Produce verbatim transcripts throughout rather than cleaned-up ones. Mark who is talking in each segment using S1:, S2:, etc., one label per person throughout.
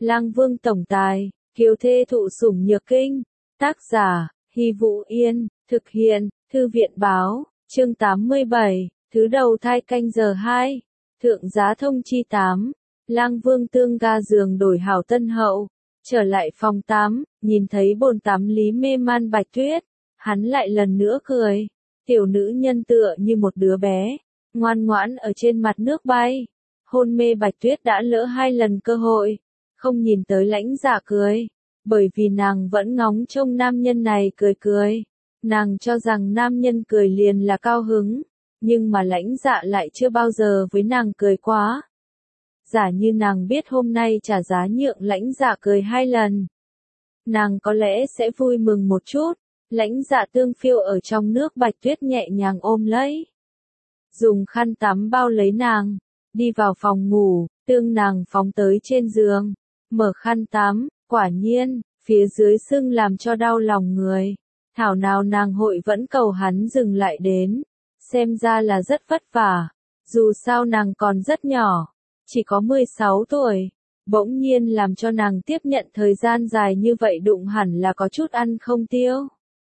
S1: Lang Vương tổng tài, kiều thê thụ sủng nhược kinh. Tác giả, Hy Vũ Yên, thực hiện, Thư viện báo, chương tám mươi bảy, thứ đầu thai canh giờ hai. Thượng giá thông chi tám. Lang Vương tương ga giường đổi hảo tân hậu, trở lại phòng tắm, nhìn thấy bồn tắm lý mê man Bạch Tuyết, hắn lại lần nữa cười. Tiểu nữ nhân tựa như một đứa bé, ngoan ngoãn ở trên mặt nước bay. Hôn mê Bạch Tuyết đã lỡ hai lần cơ hội, không nhìn tới Lãnh Dạ cười, bởi vì nàng vẫn ngóng trông nam nhân này cười cười. Nàng cho rằng nam nhân cười liền là cao hứng, nhưng mà Lãnh Dạ lại chưa bao giờ với nàng cười quá. Giả như nàng biết hôm nay trả giá nhượng Lãnh Dạ cười hai lần, nàng có lẽ sẽ vui mừng một chút. Lãnh Dạ tương phiêu ở trong nước, Bạch Tuyết nhẹ nhàng ôm lấy, dùng khăn tắm bao lấy nàng, đi vào phòng ngủ, tương nàng phóng tới trên giường, mở khăn tắm, quả nhiên, phía dưới sưng làm cho đau lòng người. Thảo nào nàng hội vẫn cầu hắn dừng lại đến, xem ra là rất vất vả, dù sao nàng còn rất nhỏ, chỉ có mười sáu tuổi, bỗng nhiên làm cho nàng tiếp nhận thời gian dài như vậy đụng hẳn là có chút ăn không tiêu.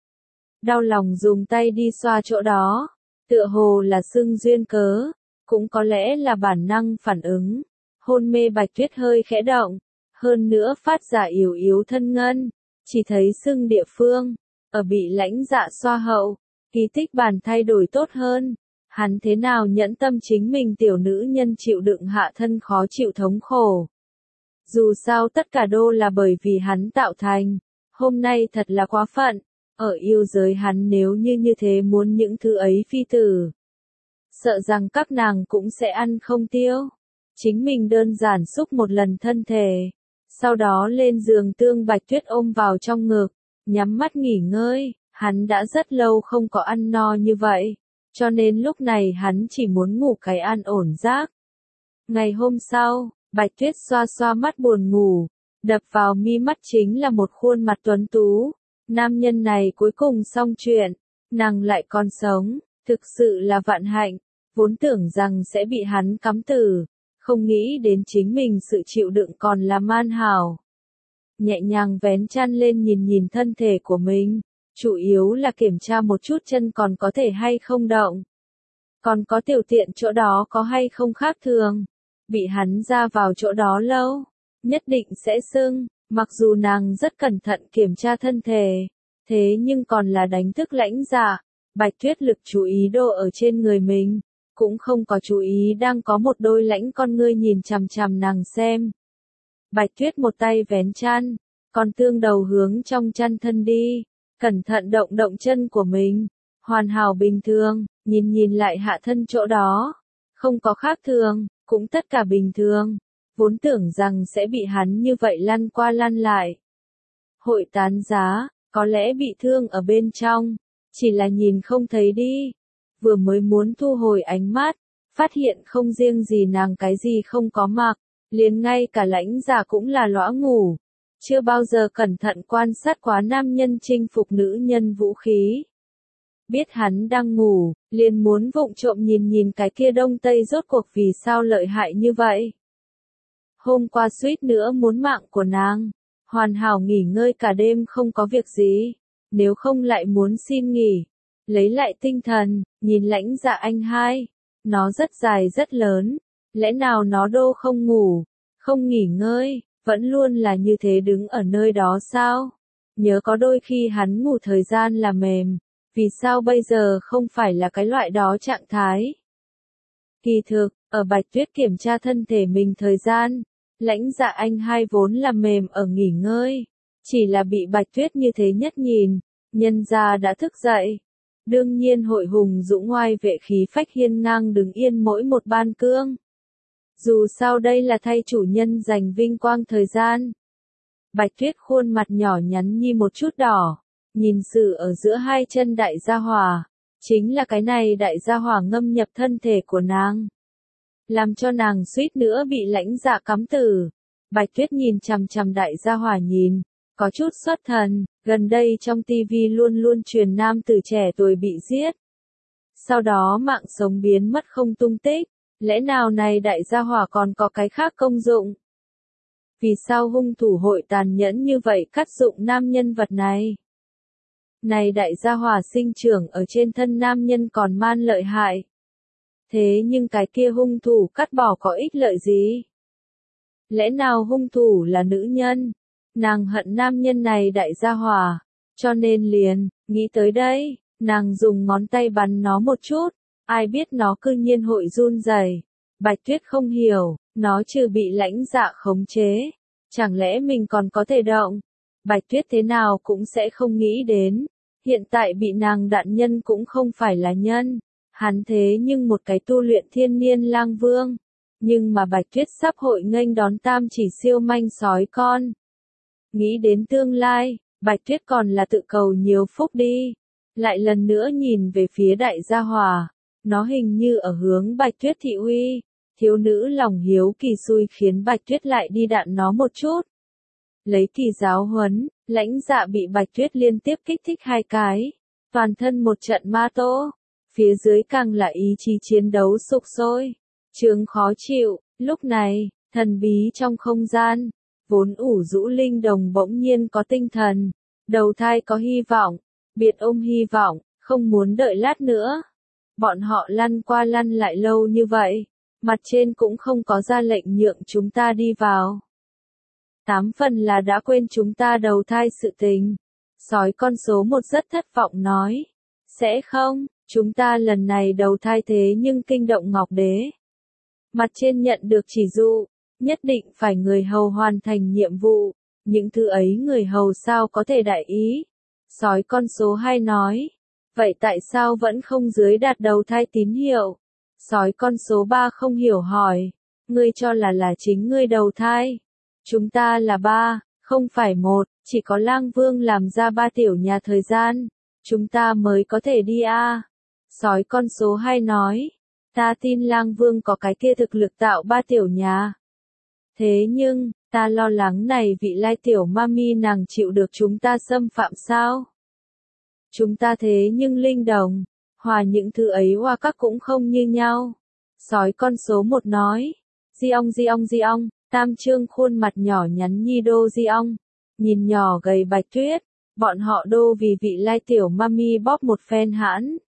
S1: Đau lòng dùng tay đi xoa chỗ đó, tựa hồ là sưng duyên cớ, cũng có lẽ là bản năng phản ứng. Hôn mê Bạch Tuyết hơi khẽ động, hơn nữa phát ra yếu yếu thân ngân, chỉ thấy sưng địa phương, ở bị Lãnh Dạ xoa hậu, kỳ tích bản thay đổi tốt hơn. Hắn thế nào nhẫn tâm chính mình tiểu nữ nhân chịu đựng hạ thân khó chịu thống khổ. Dù sao tất cả đô là bởi vì hắn tạo thành, hôm nay thật là quá phận. Ở yêu giới hắn nếu như như thế muốn những thứ ấy phi tử, sợ rằng các nàng cũng sẽ ăn không tiêu. Chính mình đơn giản xúc một lần thân thể, sau đó lên giường tương Bạch Tuyết ôm vào trong ngực, nhắm mắt nghỉ ngơi. Hắn đã rất lâu không có ăn no như vậy, cho nên lúc này hắn chỉ muốn ngủ cái an ổn giấc. Ngày hôm sau, Bạch Tuyết xoa xoa mắt buồn ngủ, đập vào mi mắt chính là một khuôn mặt tuấn tú. Nam nhân này cuối cùng xong chuyện, nàng lại còn sống, thực sự là vạn hạnh, vốn tưởng rằng sẽ bị hắn cắm tử, không nghĩ đến chính mình sự chịu đựng còn là man hảo. Nhẹ nhàng vén chăn lên nhìn nhìn thân thể của mình, chủ yếu là kiểm tra một chút chân còn có thể hay không động. Còn có tiểu tiện chỗ đó có hay không khác thường, bị hắn ra vào chỗ đó lâu, nhất định sẽ sưng. Mặc dù nàng rất cẩn thận kiểm tra thân thể, thế nhưng còn là đánh thức Lãnh Dạ. Bạch Tuyết lực chú ý đô ở trên người mình, cũng không có chú ý đang có một đôi lãnh con ngươi nhìn chằm chằm nàng xem. Bạch Tuyết một tay vén chăn, còn tương đầu hướng trong chăn thân đi, cẩn thận động động chân của mình, hoàn hảo bình thường, nhìn nhìn lại hạ thân chỗ đó, không có khác thường, cũng tất cả bình thường. Vốn tưởng rằng sẽ bị hắn như vậy lăn qua lăn lại, hội tán giá, có lẽ bị thương ở bên trong, chỉ là nhìn không thấy đi. Vừa mới muốn thu hồi ánh mắt, phát hiện không riêng gì nàng cái gì không có mặc, liền ngay cả Lãnh Dạ cũng là lõa ngủ, chưa bao giờ cẩn thận quan sát quá nam nhân chinh phục nữ nhân vũ khí. Biết hắn đang ngủ, liền muốn vụng trộm nhìn nhìn cái kia đông tây rốt cuộc vì sao lợi hại như vậy. Hôm qua suýt nữa muốn mạng của nàng, hoàn hảo nghỉ ngơi cả đêm không có việc gì, nếu không lại muốn xin nghỉ. Lấy lại tinh thần, nhìn Lãnh Dạ anh hai, nó rất dài rất lớn, lẽ nào nó đô không ngủ, không nghỉ ngơi, vẫn luôn là như thế đứng ở nơi đó sao? Nhớ có đôi khi hắn ngủ thời gian là mềm, vì sao bây giờ không phải là cái loại đó trạng thái? Kỳ thực, ở Bạch Tuyết kiểm tra thân thể mình thời gian, Lãnh Dạ anh hai vốn là mềm ở nghỉ ngơi, chỉ là bị Bạch Tuyết như thế nhất nhìn, nhân gia đã thức dậy. Đương nhiên hội hùng dũng oai vệ khí phách hiên ngang đứng yên mỗi một ban cương. Dù sao đây là thay chủ nhân giành vinh quang thời gian. Bạch Tuyết khuôn mặt nhỏ nhắn nhi một chút đỏ, nhìn sự ở giữa hai chân đại gia hỏa, chính là cái này đại gia hỏa ngâm nhập thân thể của nàng, làm cho nàng suýt nữa bị Lãnh Dạ cắm tử. Bạch Tuyết nhìn chằm chằm đại gia hỏa nhìn, có chút xuất thần. Gần đây trong tivi luôn luôn truyền nam tử trẻ tuổi bị giết, sau đó mạng sống biến mất không tung tích, lẽ nào này đại gia hỏa còn có cái khác công dụng? Vì sao hung thủ hội tàn nhẫn như vậy cắt dụng nam nhân vật này? Này đại gia hỏa sinh trưởng ở trên thân nam nhân còn man lợi hại. Thế nhưng cái kia hung thủ cắt bỏ có ích lợi gì? Lẽ nào hung thủ là nữ nhân? Nàng hận nam nhân này đại gia hỏa, cho nên liền, nghĩ tới đây, nàng dùng ngón tay bắn nó một chút, ai biết nó cư nhiên hội run rẩy. Bạch Tuyết không hiểu, nó trừ bị lãnh dạ khống chế, chẳng lẽ mình còn có thể động? Bạch Tuyết thế nào cũng sẽ không nghĩ đến, hiện tại bị nàng đạn nhân cũng không phải là nhân, hắn thế nhưng một cái tu luyện thiên niên lang vương, nhưng mà Bạch Tuyết sắp hội nghênh đón tam chỉ siêu manh sói con. Nghĩ đến tương lai, Bạch Tuyết còn là tự cầu nhiều phúc đi, lại lần nữa nhìn về phía đại gia hỏa, nó hình như ở hướng Bạch Tuyết thị uy. Thiếu nữ lòng hiếu kỳ xui khiến Bạch Tuyết lại đi đạn nó một chút. Lấy kỳ giáo huấn, lãnh dạ bị Bạch Tuyết liên tiếp kích thích hai cái, toàn thân một trận ma tô, phía dưới càng là ý chí chiến đấu sục sôi, chướng khó chịu. Lúc này, thần bí trong không gian, vốn ủ rũ linh đồng bỗng nhiên có tinh thần, đầu thai có hy vọng, biệt ôm hy vọng, không muốn đợi lát nữa. Bọn họ lăn qua lăn lại lâu như vậy. Mặt trên cũng không có ra lệnh nhượng chúng ta đi vào. Tám phần là đã quên chúng ta đầu thai sự tình. Sói con số một rất thất vọng nói. Sẽ không, chúng ta lần này đầu thai thế nhưng kinh động Ngọc Đế. Mặt trên nhận được chỉ dụ, nhất định phải người hầu hoàn thành nhiệm vụ. Những thứ ấy người hầu sao có thể đại ý. Sói con số hai nói. Vậy tại sao vẫn không dưới đạt đầu thai tín hiệu? Sói con số ba không hiểu hỏi, ngươi cho là là chính ngươi đầu thai. Chúng ta là ba, không phải một, chỉ có lang vương làm ra ba tiểu nhà thời gian. Chúng ta mới có thể đi a. À. Sói con số hai nói, ta tin lang vương có cái kia thực lực tạo ba tiểu nhà. Thế nhưng, ta lo lắng này vị lai tiểu mami nàng chịu được chúng ta xâm phạm sao? Chúng ta thế nhưng linh đồng. Hòa những thứ ấy hoa các cũng không như nhau. Sói con số một nói. Di ong di ong di ong, tam trương khuôn mặt nhỏ nhắn nhi đô di ong. Nhìn nhỏ gầy Bạch Tuyết, bọn họ đô vì vị lai tiểu mami bóp một phen hãn.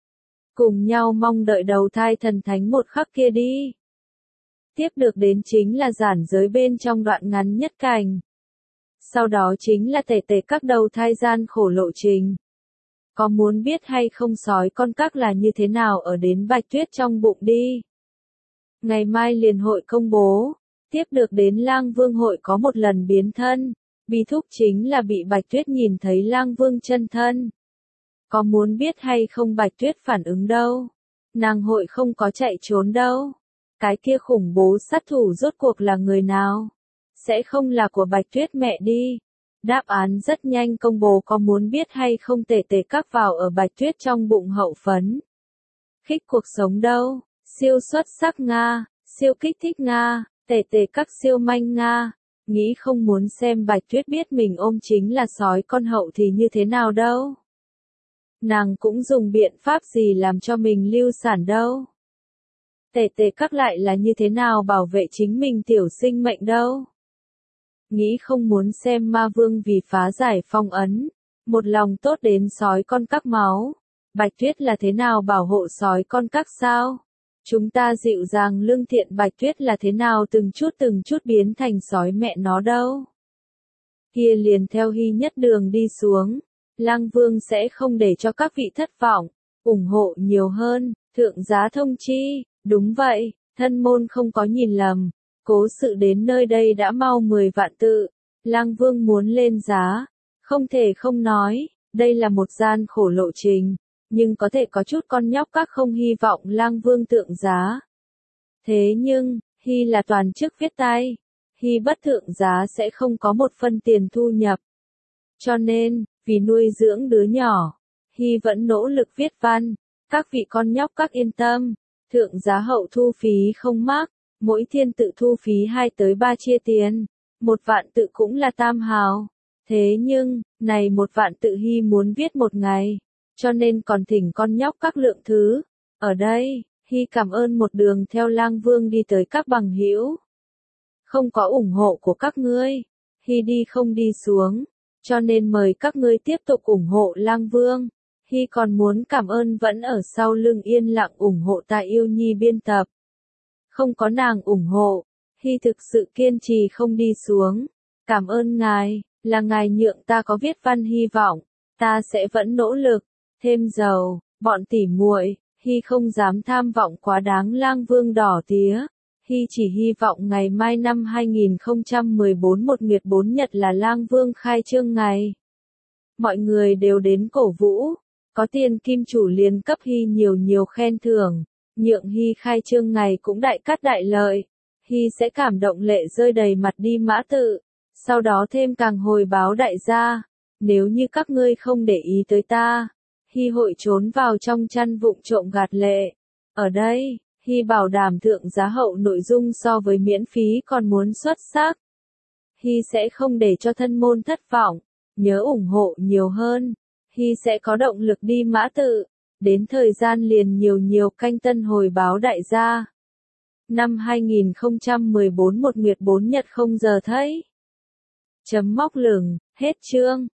S1: Cùng nhau mong đợi đầu thai thần thánh một khắc kia đi. Tiếp được đến chính là giản giới bên trong đoạn ngắn nhất cảnh. Sau đó chính là tể tể các đầu thai gian khổ lộ trình. Có muốn biết hay không sói con các là như thế nào ở đến Bạch Tuyết trong bụng đi. Ngày mai liền hội công bố, tiếp được đến lang vương hội có một lần biến thân, bi thúc chính là bị Bạch Tuyết nhìn thấy lang vương chân thân. Có muốn biết hay không Bạch Tuyết phản ứng đâu, nàng hội không có chạy trốn đâu, cái kia khủng bố sát thủ rốt cuộc là người nào, sẽ không là của Bạch Tuyết mẹ đi. Đáp án rất nhanh công bố có muốn biết hay không tể tể các vào ở Bạch Tuyết trong bụng hậu phấn. Khích cuộc sống đâu, siêu xuất sắc Nga, siêu kích thích Nga, tể tể các siêu manh Nga, nghĩ không muốn xem Bạch Tuyết biết mình ôm chính là sói con hậu thì như thế nào đâu. Nàng cũng dùng biện pháp gì làm cho mình lưu sản đâu. Tể tể các lại là như thế nào bảo vệ chính mình tiểu sinh mệnh đâu. Nghĩ không muốn xem ma vương vì phá giải phong ấn, một lòng tốt đến sói con các máu. Bạch Tuyết là thế nào bảo hộ sói con các sao? Chúng ta dịu dàng lương thiện Bạch Tuyết là thế nào từng chút từng chút biến thành sói mẹ nó đâu? Kia liền theo hy nhất đường đi xuống, lang vương sẽ không để cho các vị thất vọng, ủng hộ nhiều hơn, thượng giá thông chi, đúng vậy, thân môn không có nhìn lầm. Cố sự đến nơi đây đã mau mười vạn tự, lang vương muốn lên giá, không thể không nói, đây là một gian khổ lộ trình, nhưng có thể có chút con nhóc các không hy vọng lang vương thượng giá. Thế nhưng, Hy là toàn chức viết tay, Hy bất thượng giá sẽ không có một phân tiền thu nhập. Cho nên, vì nuôi dưỡng đứa nhỏ, Hy vẫn nỗ lực viết văn, các vị con nhóc các yên tâm, thượng giá hậu thu phí không mắc. Mỗi thiên tự thu phí hai tới ba chia tiền, một vạn tự cũng là tam hào. Thế nhưng, này một vạn tự Hy muốn viết một ngày, cho nên còn thỉnh con nhóc các lượng thứ. Ở đây, Hy cảm ơn một đường theo lang vương đi tới các bằng hữu. Không có ủng hộ của các ngươi, Hy đi không đi xuống, cho nên mời các ngươi tiếp tục ủng hộ Lang Vương. Hy còn muốn cảm ơn vẫn ở sau lưng yên lặng ủng hộ Tạ Yêu Nhi biên tập. Không có nàng ủng hộ, Hy thực sự kiên trì không đi xuống. Cảm ơn ngài, là ngài nhượng ta có viết văn hy vọng, ta sẽ vẫn nỗ lực, thêm dầu, bọn tỉ muội. Hy không dám tham vọng quá đáng Lang Vương đỏ tía. Hy chỉ hy vọng ngày mai năm hai nghìn không trăm mười bốn một nguyệt bốn nhật là Lang Vương khai trương ngày. Mọi người đều đến cổ vũ, có tiền kim chủ liền cấp Hy nhiều nhiều khen thưởng, nhượng Hy khai trương ngày cũng đại cát đại lợi. Hy sẽ cảm động lệ rơi đầy mặt đi mã tự, sau đó thêm càng hồi báo đại gia, nếu như các ngươi không để ý tới ta, Hy hội trốn vào trong chăn vụng trộm gạt lệ. Ở đây, Hy bảo đảm thượng giá hậu nội dung so với miễn phí còn muốn xuất sắc. Hy sẽ không để cho thân môn thất vọng, nhớ ủng hộ nhiều hơn. Hy sẽ có động lực đi mã tự, đến thời gian liền nhiều nhiều canh tân hồi báo đại gia. Năm hai nghìn không trăm mười bốn một nguyệt bốn nhật không giờ thấy. Chấm móc lửng, hết chương.